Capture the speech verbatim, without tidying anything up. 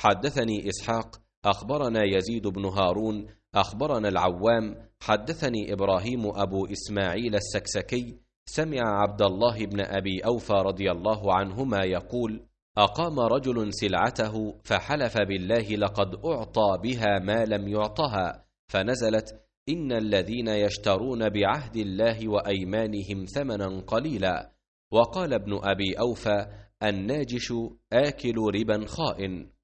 حدثني إسحاق أخبرنا يزيد بن هارون أخبرنا العوام حدثني إبراهيم أبو إسماعيل السكسكي سمع عبد الله بن أبي أوفى رضي الله عنهما يقول: أقام رجل سلعته فحلف بالله لقد أعطى بها ما لم يعطها، فنزلت: إن الذين يشترون بعهد الله وأيمانهم ثمنا قليلا. وقال ابن أبي أوفى: الناجش آكل ربا خائن.